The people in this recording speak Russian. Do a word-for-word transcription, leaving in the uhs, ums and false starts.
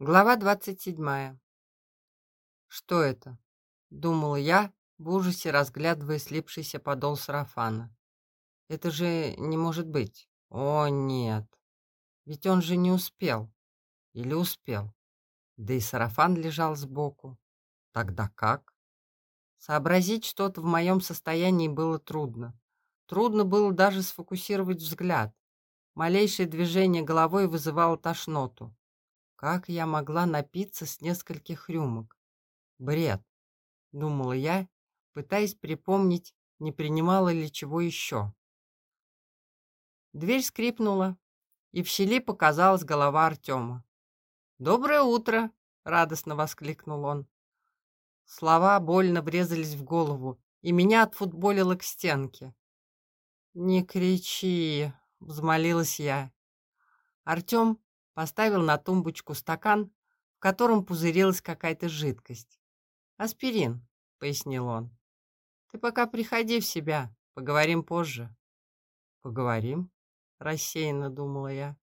Глава двадцать седьмая. Что это? Думала я, в ужасе разглядывая слипшийся подол сарафана. Это же не может быть. О, нет. Ведь он же не успел. Или успел. Да и сарафан лежал сбоку. Тогда как? Сообразить что-то в моем состоянии было трудно. Трудно было даже сфокусировать взгляд. Малейшее движение головой вызывало тошноту. Как я могла напиться с нескольких рюмок? Бред, думала я, пытаясь припомнить, не принимала ли чего еще. Дверь скрипнула, и в щели показалась голова Артема. «Доброе утро!» — радостно воскликнул он. Слова больно врезались в голову, и меня отфутболило к стенке. «Не кричи!» — взмолилась я. Артем поставил на тумбочку стакан, в котором пузырилась какая-то жидкость. «Аспирин», — пояснил он. «Ты пока приходи в себя, поговорим позже». «Поговорим?» — рассеянно думала я.